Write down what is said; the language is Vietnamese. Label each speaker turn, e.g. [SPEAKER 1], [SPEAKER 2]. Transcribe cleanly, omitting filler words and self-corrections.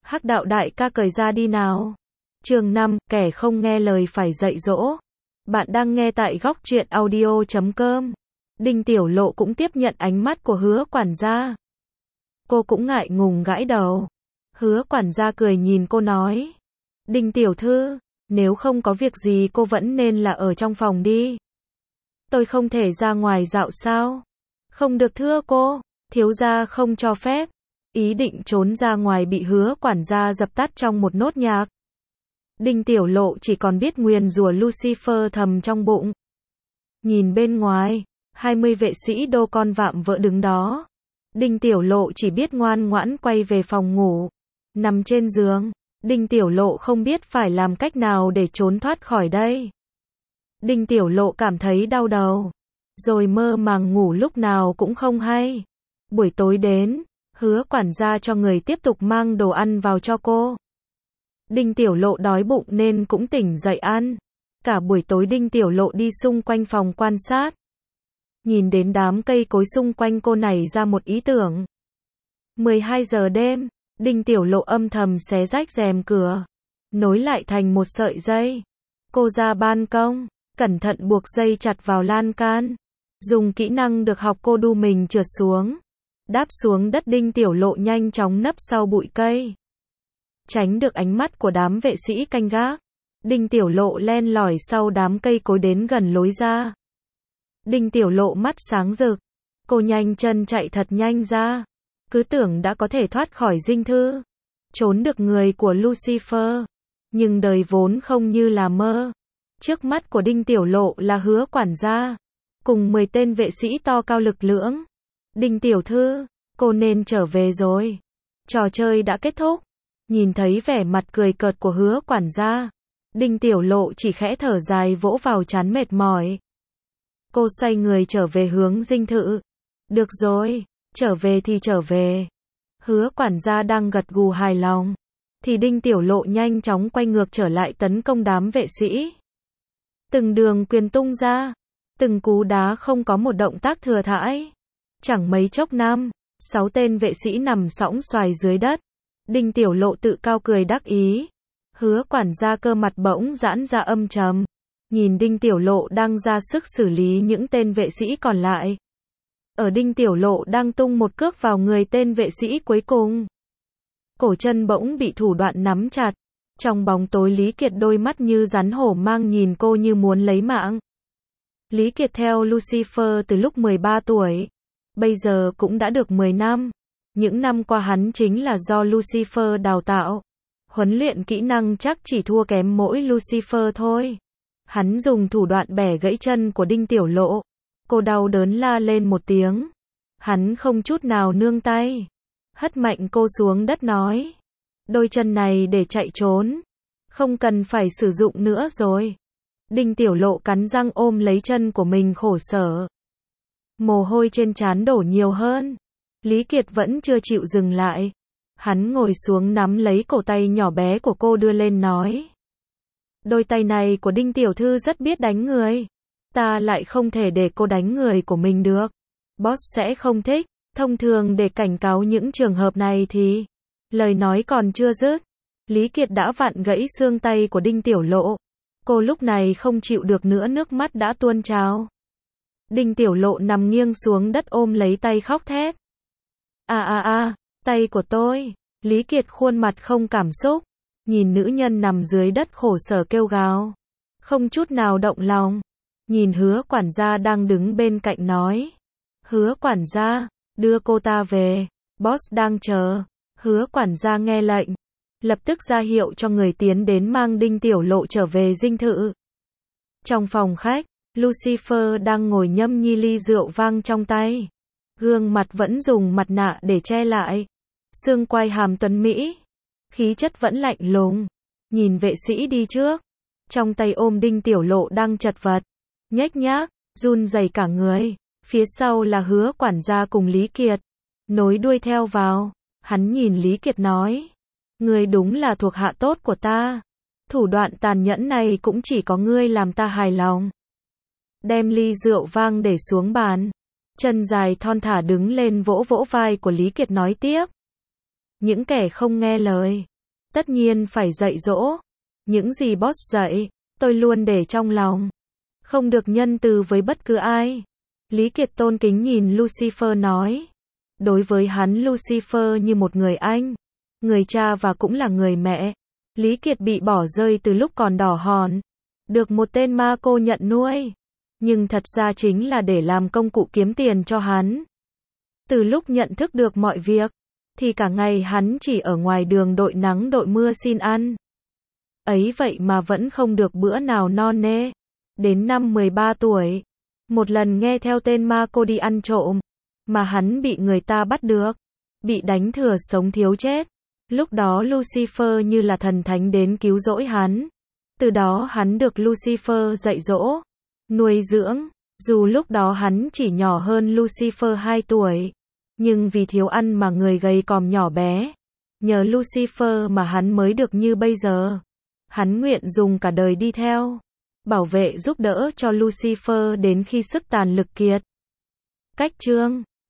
[SPEAKER 1] Hắc đạo đại ca cởi ra đi nào. Chương 5, kẻ không nghe lời phải dạy dỗ. Bạn đang nghe tại góc truyện audio.com. Đinh Tiểu Lộ cũng tiếp nhận ánh mắt của Hứa quản gia. Cô cũng ngại ngùng gãi đầu. Hứa quản gia cười nhìn cô nói. Đinh tiểu thư, nếu không có việc gì cô vẫn nên là ở trong phòng đi. Tôi không thể ra ngoài dạo sao? Không được thưa cô, thiếu gia không cho phép. Ý định trốn ra ngoài bị Hứa quản gia dập tắt trong một nốt nhạc. Đinh Tiểu Lộ chỉ còn biết nguyền rủa Lucifer thầm trong bụng. Nhìn bên ngoài, 20 vệ sĩ đô con vạm vỡ đứng đó. Đinh Tiểu Lộ chỉ biết ngoan ngoãn quay về phòng ngủ. Nằm trên giường, Đinh Tiểu Lộ không biết phải làm cách nào để trốn thoát khỏi đây. Đinh Tiểu Lộ cảm thấy đau đầu, rồi mơ màng ngủ lúc nào cũng không hay. Buổi tối đến, Hứa quản gia cho người tiếp tục mang đồ ăn vào cho cô. Đinh Tiểu Lộ đói bụng nên cũng tỉnh dậy ăn. Cả buổi tối Đinh Tiểu Lộ đi xung quanh phòng quan sát. Nhìn đến đám cây cối xung quanh cô nảy ra một ý tưởng. 12 giờ đêm, Đinh Tiểu Lộ âm thầm xé rách rèm cửa, nối lại thành một sợi dây. Cô ra ban công, cẩn thận buộc dây chặt vào lan can. Dùng kỹ năng được học cô đu mình trượt xuống. Đáp xuống đất Đinh Tiểu Lộ nhanh chóng nấp sau bụi cây. Tránh được ánh mắt của đám vệ sĩ canh gác. Đinh Tiểu Lộ len lỏi sau đám cây cối đến gần lối ra. Đinh Tiểu Lộ mắt sáng rực. Cô nhanh chân chạy thật nhanh ra. Cứ tưởng đã có thể thoát khỏi dinh thự. Trốn được người của Lucifer. Nhưng đời vốn không như là mơ. Trước mắt của Đinh Tiểu Lộ là Hứa quản gia. Cùng 10 tên vệ sĩ to cao lực lưỡng. Đinh tiểu thư, cô nên trở về rồi. Trò chơi đã kết thúc. Nhìn thấy vẻ mặt cười cợt của Hứa quản gia. Đinh Tiểu Lộ chỉ khẽ thở dài vỗ vào trán mệt mỏi. Cô xoay người trở về hướng dinh thự. Được rồi, trở về thì trở về. Hứa quản gia đang gật gù hài lòng. Thì Đinh Tiểu Lộ nhanh chóng quay ngược trở lại tấn công đám vệ sĩ. Từng đường quyền tung ra. Từng cú đá không có một động tác thừa thãi. Chẳng mấy chốc 6 tên vệ sĩ nằm sõng xoài dưới đất. Đinh Tiểu Lộ tự cao cười đắc ý. Hứa quản gia cơ mặt bỗng giãn ra âm trầm. Nhìn Đinh Tiểu Lộ đang ra sức xử lý những tên vệ sĩ còn lại. Ở Đinh Tiểu Lộ đang tung một cước vào người tên vệ sĩ cuối cùng. Cổ chân bỗng bị thủ đoạn nắm chặt. Trong bóng tối Lý Kiệt đôi mắt như rắn hổ mang nhìn cô như muốn lấy mạng. Lý Kiệt theo Lucifer từ lúc 13 tuổi. Bây giờ cũng đã được 10 năm. Những năm qua hắn chính là do Lucifer đào tạo. Huấn luyện kỹ năng chắc chỉ thua kém mỗi Lucifer thôi. Hắn dùng thủ đoạn bẻ gãy chân của Đinh Tiểu Lộ. Cô đau đớn la lên một tiếng. Hắn không chút nào nương tay. Hất mạnh cô xuống đất nói. Đôi chân này để chạy trốn. Không cần phải sử dụng nữa rồi. Đinh Tiểu Lộ cắn răng ôm lấy chân của mình khổ sở. Mồ hôi trên trán đổ nhiều hơn. Lý Kiệt vẫn chưa chịu dừng lại. Hắn ngồi xuống nắm lấy cổ tay nhỏ bé của cô đưa lên nói. Đôi tay này của Đinh tiểu thư rất biết đánh người. Ta lại không thể để cô đánh người của mình được. Boss sẽ không thích. Thông thường để cảnh cáo những trường hợp này thì... Lời nói còn chưa dứt. Lý Kiệt đã vặn gãy xương tay của Đinh Tiểu Lộ. Cô lúc này không chịu được nữa, nước mắt đã tuôn trào. Đinh Tiểu Lộ nằm nghiêng xuống đất ôm lấy tay khóc thét. Tay của tôi. Lý Kiệt khuôn mặt không cảm xúc. Nhìn nữ nhân nằm dưới đất khổ sở kêu gào. Không chút nào động lòng. Nhìn Hứa quản gia đang đứng bên cạnh nói. Hứa quản gia, đưa cô ta về. Boss đang chờ. Hứa quản gia nghe lệnh. Lập tức ra hiệu cho người tiến đến mang Đinh Tiểu Lộ trở về dinh thự. Trong phòng khách, Lucifer đang ngồi nhâm nhi ly rượu vang trong tay. Gương mặt vẫn dùng mặt nạ để che lại. Xương quai hàm tuấn Mỹ. Khí chất vẫn lạnh lùng. Nhìn vệ sĩ đi trước. Trong tay ôm Đinh Tiểu Lộ đang chật vật. Nhếch nhác, run rẩy cả người. Phía sau là Hứa quản gia cùng Lý Kiệt. Nối đuôi theo vào. Hắn nhìn Lý Kiệt nói. Ngươi đúng là thuộc hạ tốt của ta. Thủ đoạn tàn nhẫn này cũng chỉ có ngươi làm ta hài lòng. Đem ly rượu vang để xuống bàn. Chân dài thon thả đứng lên vỗ vỗ vai của Lý Kiệt nói tiếp. Những kẻ không nghe lời, Tất nhiên phải dạy dỗ. Những gì boss dạy, tôi luôn để trong lòng. Không được nhân từ với bất cứ ai. Lý Kiệt tôn kính nhìn Lucifer nói. Đối với hắn Lucifer như một người anh, người cha và cũng là người mẹ. Lý Kiệt bị bỏ rơi từ lúc còn đỏ hòn. Được một tên ma cô nhận nuôi. Nhưng thật ra chính là để làm công cụ kiếm tiền cho hắn. Từ lúc nhận thức được mọi việc, thì cả ngày hắn chỉ ở ngoài đường đội nắng đội mưa xin ăn. Ấy vậy mà vẫn không được bữa nào no nê. Đến năm 13 tuổi, một lần nghe theo tên ma cô đi ăn trộm, mà hắn bị người ta bắt được, bị đánh thừa sống thiếu chết. Lúc đó Lucifer như là thần thánh đến cứu rỗi hắn. Từ đó hắn được Lucifer dạy dỗ, nuôi dưỡng. Dù lúc đó hắn chỉ nhỏ hơn Lucifer 2 tuổi, nhưng vì thiếu ăn mà người gầy còm nhỏ bé. Nhờ Lucifer mà hắn mới được như bây giờ. Hắn nguyện dùng cả đời đi theo, bảo vệ giúp đỡ cho Lucifer đến khi sức tàn lực kiệt. Cách chương